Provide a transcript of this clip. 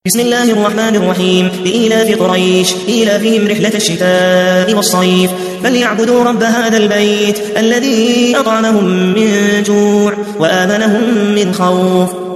بسم الله الرحمن الرحيم. لإيلاف قريش إيلافهم رحلة الشتاء والصيف فليعبدوا رب هذا البيت الذي أطعمهم من جوع وآمنهم من خوف.